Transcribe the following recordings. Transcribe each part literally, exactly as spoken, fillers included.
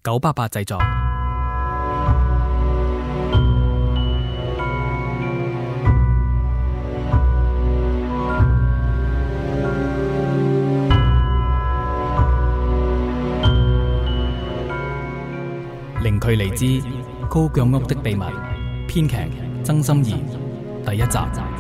九八八製作。零距離之高腳屋的秘密，編劇曾心怡，第一集。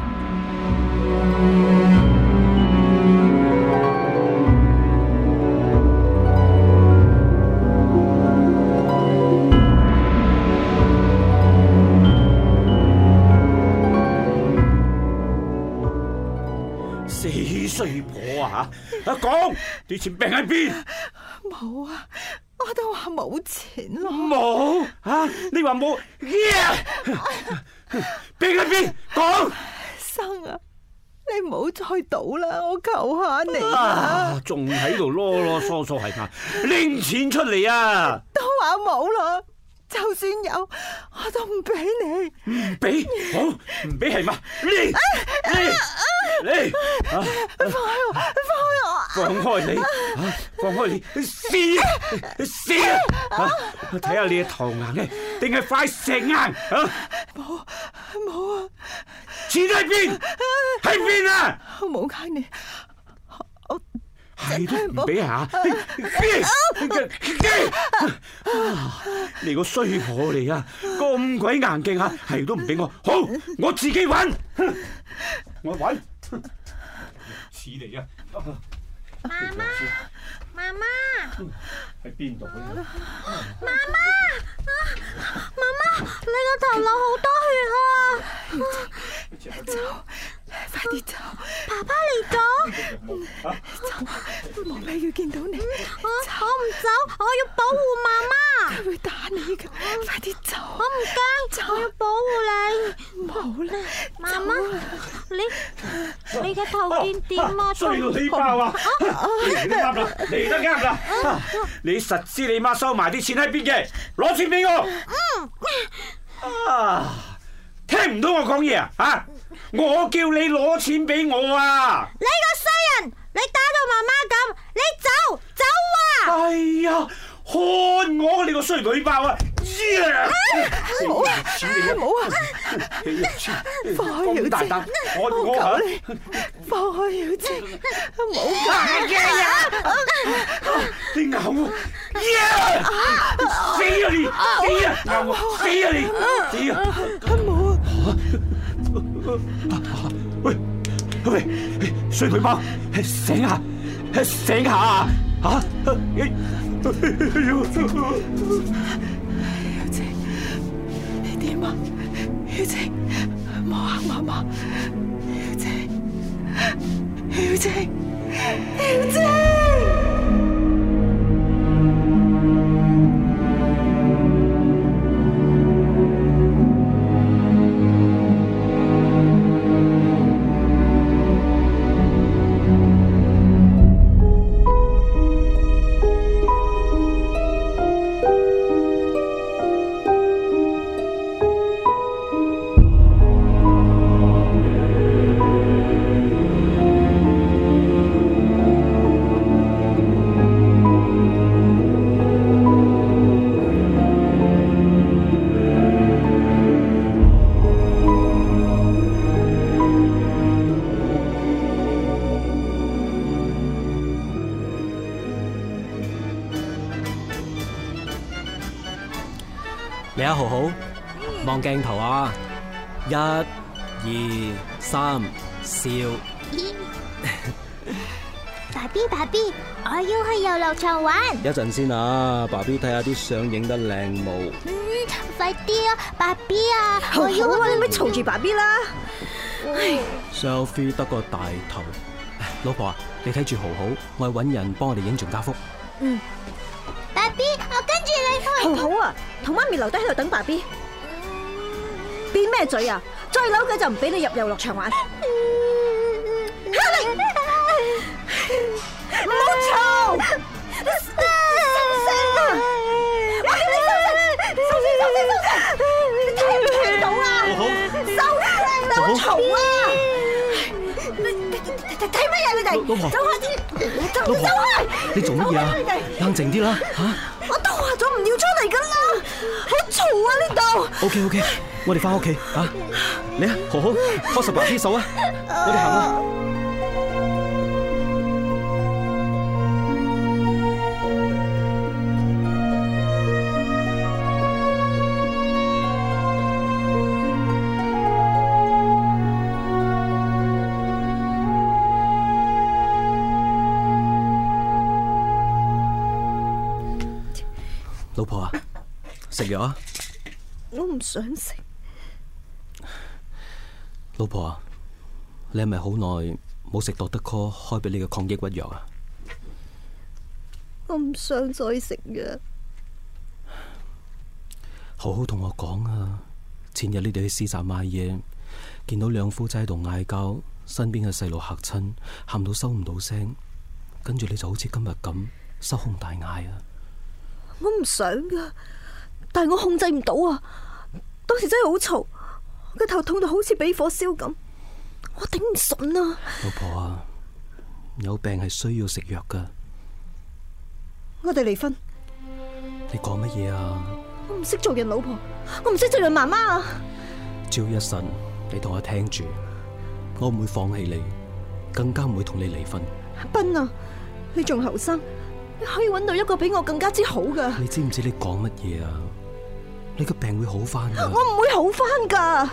死衰婆啊！吓，阿講啲錢病喺邊？ 冇啊！我都話冇錢咯。 冇啊！你話冇？病喺邊？講生啊！你唔好再賭啦，我求下你啊！ 仲喺度囉囉嗦嗦係嘛？拎錢出嚟啊！ 都話冇啦，就算有我都唔俾你。 唔俾？好唔俾係嘛？嚟嚟嚟！ 放開我！放開我！ 放開你！放開你！試試啊！睇下你係頭硬嘅定係塊石硬啊？ 冇冇啊！ 錢喺邊？喺邊啊？ 我冇呃你，我係都唔俾啊！你個衰婆嚟啊！咁鬼硬勁啊！係都唔俾我，好，我自己揾，我揾。似嚟啊！ 媽媽，媽媽， 喺邊度咧？ 媽媽，媽媽，你個頭流好多血啊！ 走，快啲走！ 爸爸嚟咗， 走，冇咩要見到你。 我我唔走，我要保護媽媽。 佢會打你噶，快啲走！ 我唔驚，我要保護你。 冇啦， 媽媽，你你嘅頭見點啊？ 衰到你爆啊！嚟得啱啦，嚟得啱啦！你實知你媽收埋啲錢喺邊嘅？攞錢俾我！嗯。啊！聽唔到我講嘢啊？吓！我叫你攞錢俾我啊！ 你個衰人，你打到媽媽咁，你走走啊！ 哎呀，看我你個衰女爆啊！ 冇啊！冇啊！放開曉晴， 我我求你放開曉晴，冇啊！ 你咬我！死啊你！死啊！咬我！死啊你！死啊！ 冇啊！ 喂喂，衰女包，醒下，醒下啊！吓！曉晴，你點啊？曉晴，摸下媽媽。曉晴，曉晴，曉晴。 嚟啊，豪豪，望鏡頭啊！一、二、三，笑。 爸 B 爸 B， 我要去遊樂場玩。 一陣先啊，爸 B 睇下啲相影得靚冇？ 嗯，快啲啊，爸 B 啊！ 好好啊，你咪嘈住爸 B 啦。 selfie 得個大頭，老婆啊，你睇住豪豪，我去搵人幫我哋影全家福。 嗯。 爸 B， 我跟住你去。 好好啊，同媽咪留低喺度等爸 B。變咩嘴啊？再扭佢就唔俾你入遊樂場玩。唔好嘈！收聲啊！我叫你收聲！收聲！收聲！收聲！你聽唔聽到啊？收聲！唔好嘈啊！你睇乜嘢？你哋走開啲！走走開！ 你做乜嘢啊？冷靜啲啦，吓！ 我都話咗唔要出嚟噶啦，好嘈啊呢度。 O K O K， 我哋翻屋企啊！你啊，豪豪，幫實爸 B 手啊！我哋行啊！老婆啊，食藥啊！ 我唔想食。 老婆啊，你係咪好耐冇食doctor Call開俾你嘅抗抑鬱藥啊？ 我唔想再食藥。 好好同我講啊！前日你哋去市集買嘢，見到兩夫妻喺度嗌交，身邊嘅細路嚇親，喊到收唔到聲，跟住你就好似今日咁失控大嗌啊！ 我唔想噶，但係我控制唔到啊！當時真係好嘈，個頭痛到好似俾火燒咁，我頂唔順啊！ 老婆啊，有病係需要食藥噶。 我哋離婚。 你講乜嘢啊？ 我唔識做人老婆，我唔識做人媽媽啊！ 只要一神，你同我聽住，我唔會放棄你，更加唔會同你離婚。 斌啊，你仲後生，你可以揾到一個比我更加之好噶。 你知唔知你講乜嘢啊？你個病會好翻噶。 我唔會好翻噶。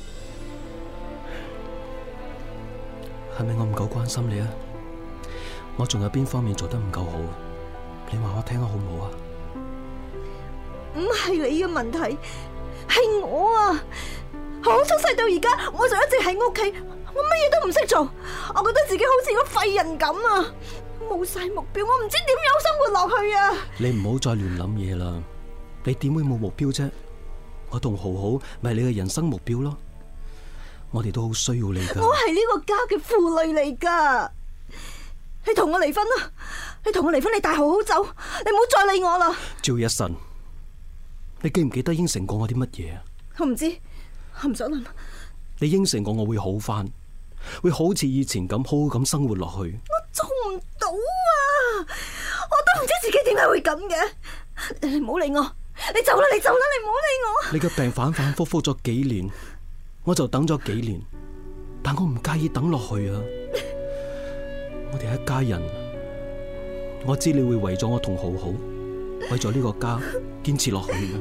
係咪我唔夠關心你啊？我仲有邊方面做得唔夠好？你話我聽下好唔好啊？ 唔係你嘅問題，係我啊！我從細到而家，我就一直喺屋企，我乜嘢都唔識做，我覺得自己好似個廢人咁啊！冇晒目標，我唔知點樣生活落去啊！ 你唔好再亂諗嘢啦！你點會冇目標啫？我同豪豪咪係你嘅人生目標咯！我哋都好需要你噶。 我係呢個家嘅負累嚟噶，你同我離婚啦！你同我離婚，你帶豪豪走，你唔好再理我啦！ 趙一神，你記唔記得應承過我啲乜嘢啊？ 我唔知，我唔想諗。 你應承過我會好翻，會好似以前咁好好咁生活落去。 我做唔到啊！我都唔知自己點解會咁嘅。你唔好理我，你走啦，你走啦，你唔好理我。 你嘅病反反复复咗幾年，我就等咗幾年，但我唔介意等落去啊！我哋係一家人，我知你會為咗我同豪豪，為咗呢個家堅持落去嘅。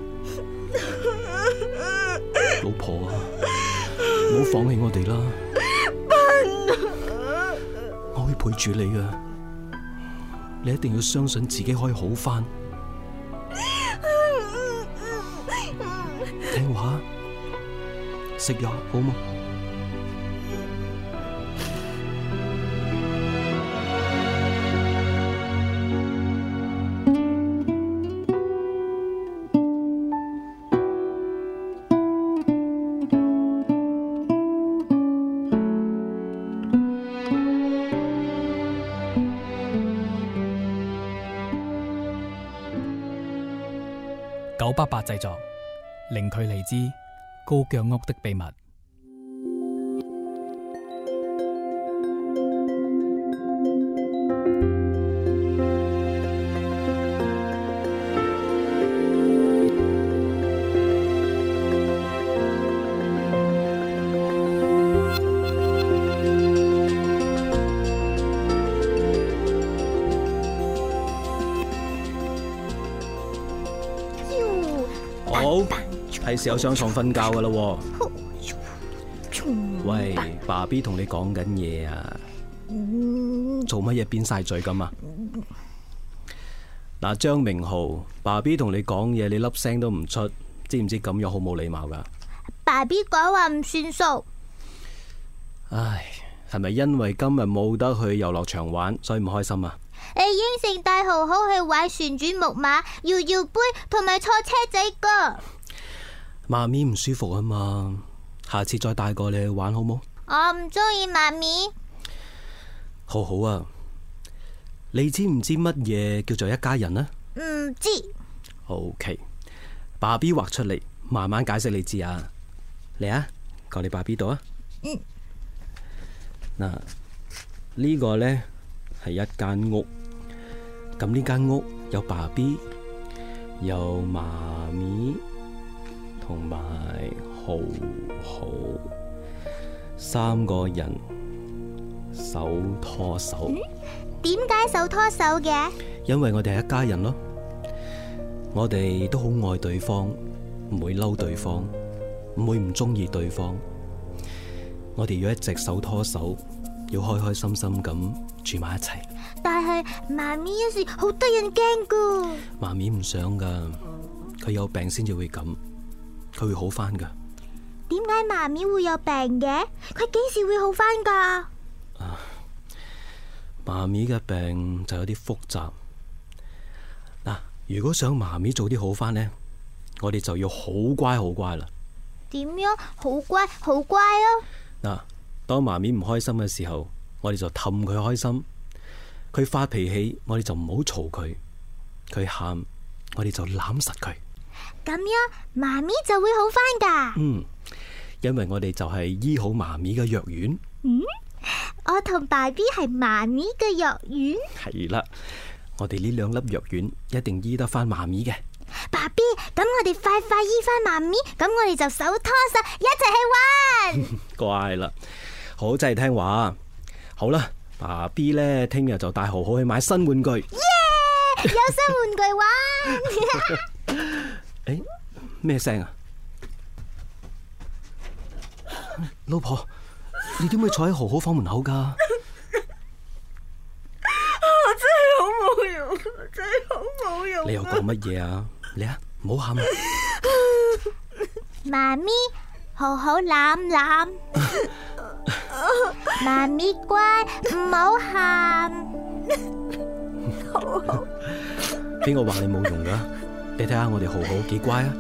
老婆啊，唔好放棄我哋啦！我會陪住你㗎，你一定要相信自己可以好返。聽話，食藥好嗎？ 九八八製作，零距離之高腳屋的秘密。 好，係時候上床瞓覺噶啦。喂，爸 B 同你講緊嘢啊，做乜嘢變晒嘴咁啊？嗱，張明豪，爸 B 同你講嘢，你粒聲都唔出，知唔知咁樣好冇禮貌噶？ 爸 B 講話唔算數。 唉，係咪因為今日冇得去遊樂場玩，所以唔開心啊？ 你應承帶豪豪去玩旋轉木馬、搖搖杯同埋坐車仔噶。 媽咪唔舒服啊嘛，下次再帶過你去玩好冇？ 我唔中意媽咪。 好好啊，你知唔知乜嘢叫做一家人啊？ 唔知。 OK，爸 B 畫出嚟，慢慢解釋你知啊。嚟啊，過你爸 B 度啊。 嗯。 嗱，呢個呢係一間屋，咁呢間屋有爸 B、 有媽咪同埋豪豪三個人手拖手。 點解手拖手嘅？ 因為我哋係一家人咯，我哋都好愛對方，唔會嬲對方，唔會唔中意對方。我哋要一直手拖手，要開開心心咁住埋一齊。 但係媽咪有時好得人驚噶。 媽咪唔想噶，佢有病先至會咁，佢會好翻噶。 點解媽咪會有病嘅？佢幾時會好翻噶？ 啊，媽咪嘅病就有啲複雜。嗱，如果想媽咪早啲好翻呢，我哋就要好乖好乖啦。 點樣好乖好乖啊？ 嗱，當媽咪唔開心嘅時候，我哋就氹佢開心。佢發脾氣，我哋就唔好嘈佢。佢喊，我哋就攬實佢。 咁樣媽咪就會好翻噶。 嗯，因為我哋就係醫好媽咪嘅藥丸。 嗯，我同爸 B 係媽咪嘅藥丸。 係啦，我哋呢兩粒藥丸一定醫得翻媽咪嘅。 爸 B， 咁我哋快快醫翻媽咪，咁我哋就手拖手一齊去玩。 乖啦，好真係聽話。好啦，爸 B 呢，聽日就帶豪豪去買新玩具。 耶！有新玩具玩。 誒，咩聲啊？老婆，你點會坐喺豪豪房門口噶？ 我真係好冇用，真係好冇用。 你又講乜嘢啊？嚟啊，唔好喊啊！ 媽咪，好好攬攬。媽咪乖，唔好喊。 邊個話你冇用噶？你睇下我哋豪豪幾乖啊！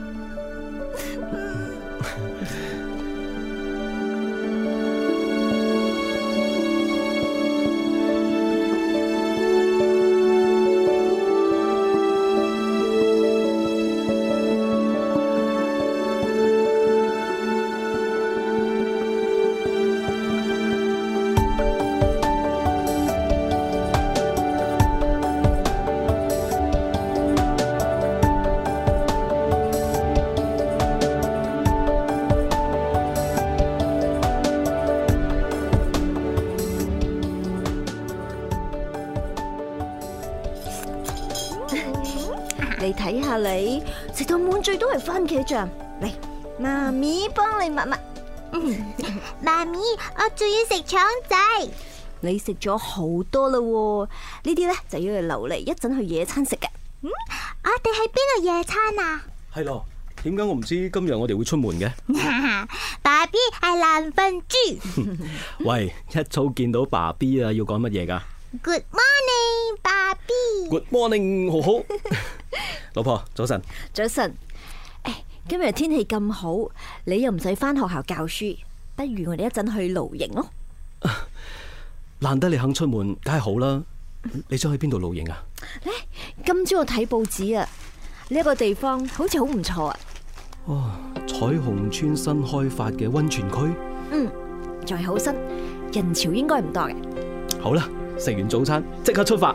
你睇下你食到滿嘴都係番茄醬，嚟，媽咪幫你抹抹。 媽咪，我仲要食腸仔。 你食咗好多啦，呢啲咧就要留嚟一陣去野餐食嘅。 嗯，我哋喺邊度野餐啊？ 係咯，點解我唔知今日我哋會出門嘅？ 爸 B 係爛瞓豬。 喂，一早見到爸 B 啊，要講乜嘢噶 Good morning， 爸 B。 Good morning， 豪豪。老婆，早晨。 早晨。誒，今日天氣咁好，你又唔使返學校教書，不如我哋一陣去露營咯。 難得你肯出門，梗係好啦。你想去邊度露營啊？ 今朝我睇報紙啊，呢一個地方好似好唔錯啊。 哦，彩虹村新開發嘅溫泉區。 嗯，仲係好新，人潮應該唔多嘅。 好啦，食完早餐即刻出發。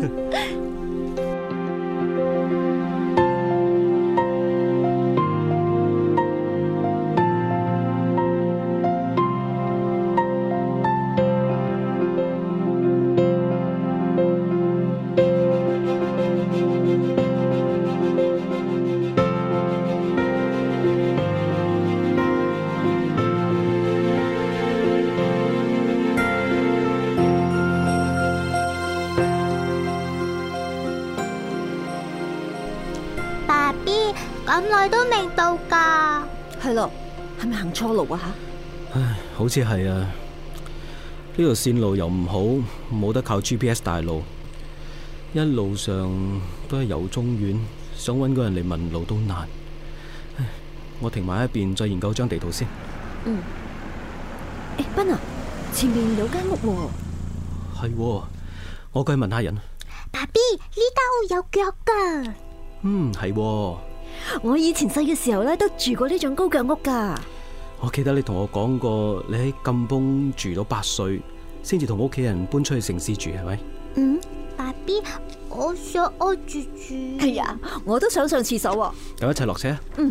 咁耐都未到噶。 係咯，係咪行錯路啊吓？ 唉，好似係啊。呢條線路又唔好，冇得靠 G P S 帶路，一路上都係由中遠，想搵個人嚟問路都難。唉，我停埋一邊，再研究張地圖先。 嗯。誒，斌啊，前面有間屋喎。 係喎，我過去問下人。 爸 B， 呢間屋有腳噶。 嗯，係喎。 我以前細嘅時候咧，都住過呢種高腳屋噶。 我記得你同我講過，你喺金崩住到八歲，先至同屋企人搬出去城市住，係咪？ 嗯，爸 B，我我想屙住住。 哎呀，我都想上廁所喎。 咁一齊落車。 嗯。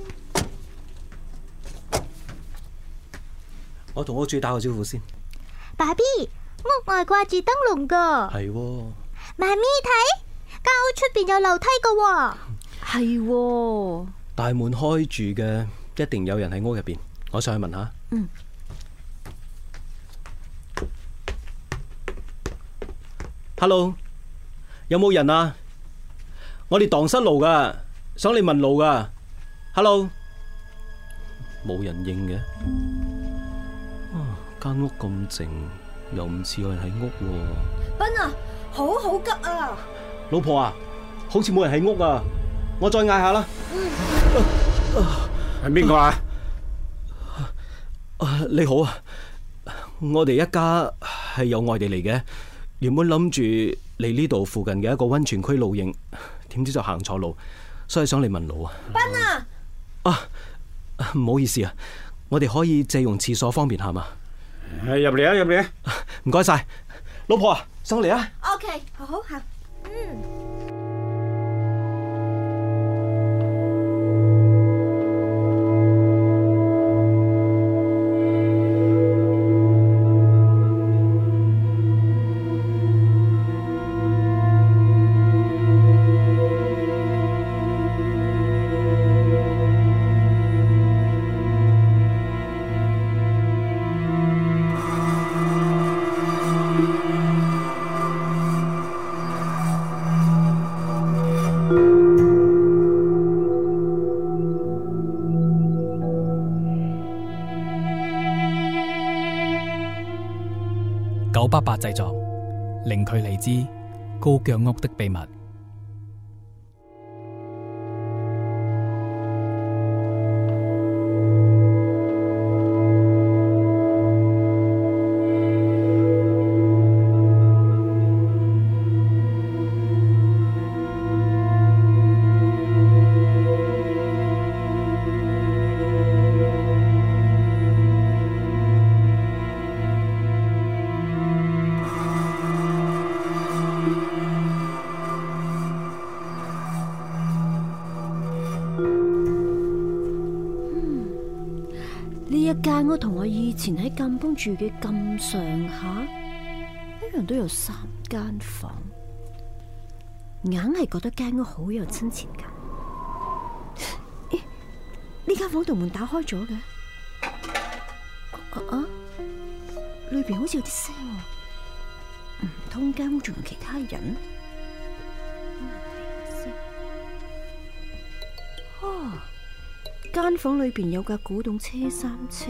我同屋主打個招呼先。 爸 B， 屋外掛住燈籠噶。 係喎。 媽咪睇，間屋出邊有樓梯噶喎。 係喎。 大門開住嘅，一定有人喺屋入邊。我上去問下。 嗯。 Hello， 有冇人啊？我哋蕩失路噶，想你問路噶。Hello， 冇人應嘅。啊，間屋咁靜，又唔似有人喺屋喎。 斌啊，好好急啊！ 老婆啊，好似冇人喺屋啊，我再嗌下啦。 係邊個啊？ 啊，你好啊，我哋一家係有外地嚟嘅。原本諗住嚟呢度附近嘅一個溫泉區露營，點知就行錯路，所以想嚟問路啊。 斌啊！ 啊，唔好意思啊，我哋可以借用廁所方便下嘛？ 係入嚟啊，入嚟啊！ 唔該晒，老婆啊，上嚟啊。 OK， 好好行。嗯。 九八八製作，零距離之高腳屋的秘密。 間屋同我以前喺甘榜住嘅咁上下，一樣都有三間房，硬係覺得間屋好有親切感。咦？呢間房度門打開咗嘅，啊？裏邊好似有啲聲，唔通間屋仲有其他人？哦。間房裏邊有架古董車三車，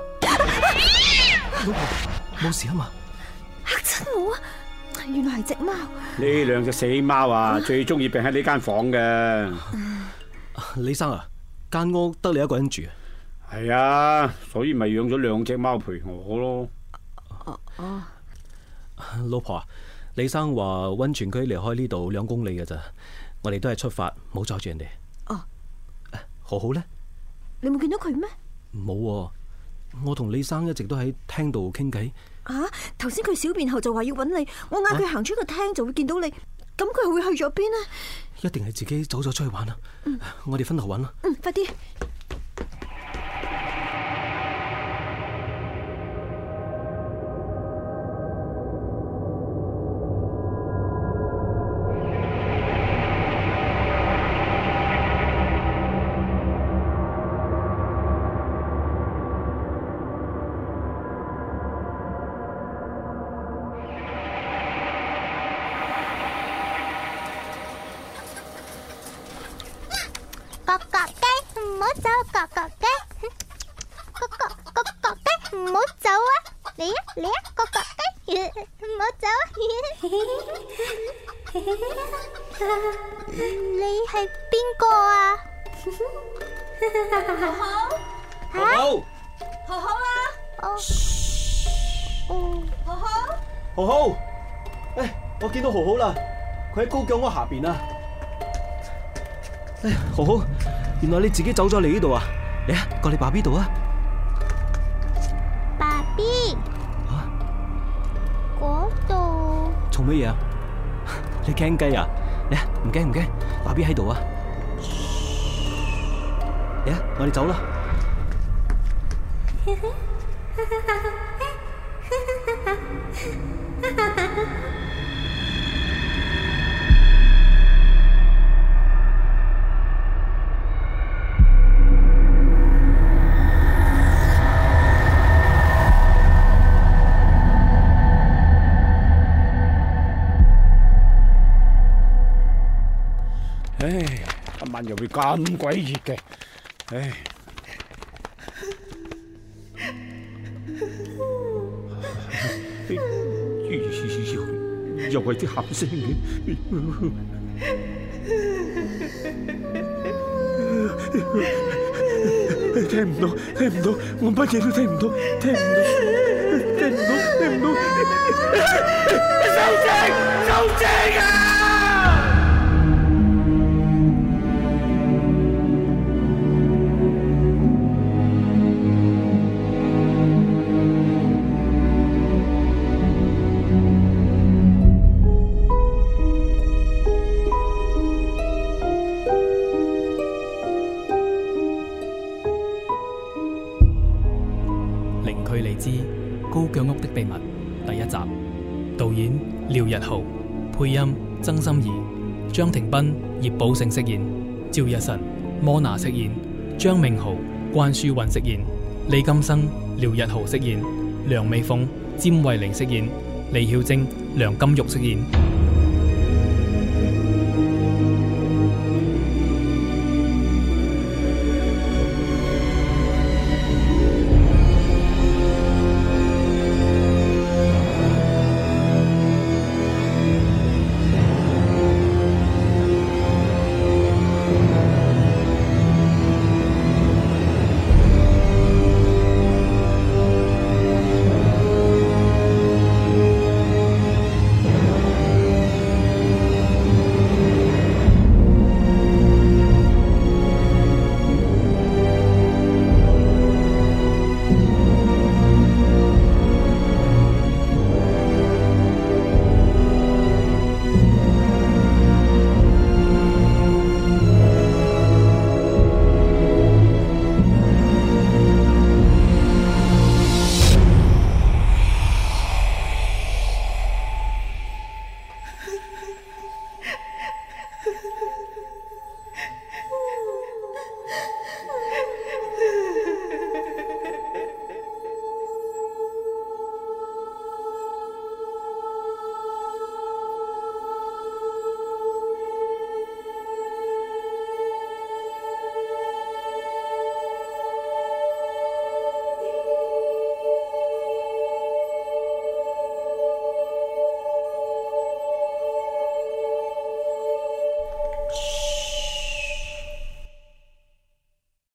老婆冇事啊嘛？ 嚇親我啊！原來係隻貓。 呢兩隻死貓啊，最中意病喺呢間房嘅。 李生啊，間屋得你一個人住啊？ 係啊，所以咪養咗兩隻貓陪我咯。 哦哦， 老婆啊，李生話溫泉區離開呢度兩公里嘅咋，我哋都係出發，冇阻住人哋。 哦， 豪豪呢？ 你冇見到佢咩？ 冇、啊，我同李生一直都喺廳度傾偈。 啊！頭先佢小便後就話要揾你，我嗌佢行出個廳就會見到你，咁佢會去咗邊呢？ 一定係自己走咗出去玩啦。嗯、我哋分頭揾啦。 嗯，快啲。 角角雞唔好走，角角雞，角角角角雞唔好走啊！嚟啊嚟啊，角角雞唔好走啊！你係邊個啊？ 豪豪， 豪豪， 豪豪啊！ 哦， 豪豪， 豪豪，誒，我見到豪豪啦，佢喺高腳屋下邊啊！哎呀，豪豪，原來你自己走咗嚟呢度啊！嚟啊，過嚟爸 B 度啊！ 爸 B， 啊， 嗰度做乜嘢啊？ 你驚雞啊？嚟啊，唔驚唔驚，爸 B 喺度啊！嚟啊，我哋走啦。 唉，今晚又會咁鬼熱嘅，唉。又又係啲喊聲嘅，聽唔到，聽唔到，我乜嘢都聽唔到，聽唔到，聽唔到，聽唔到，收聲，收聲啊！ 零距離之高腳屋的秘密第一集，導演廖日豪，配音曾心怡、張庭斌、葉寶勝飾演，趙日晨、摩娜飾演，張明豪、關書韻飾演，李金生、廖日豪飾演，梁美鳳、詹慧玲飾演，李曉晶、梁金玉飾演。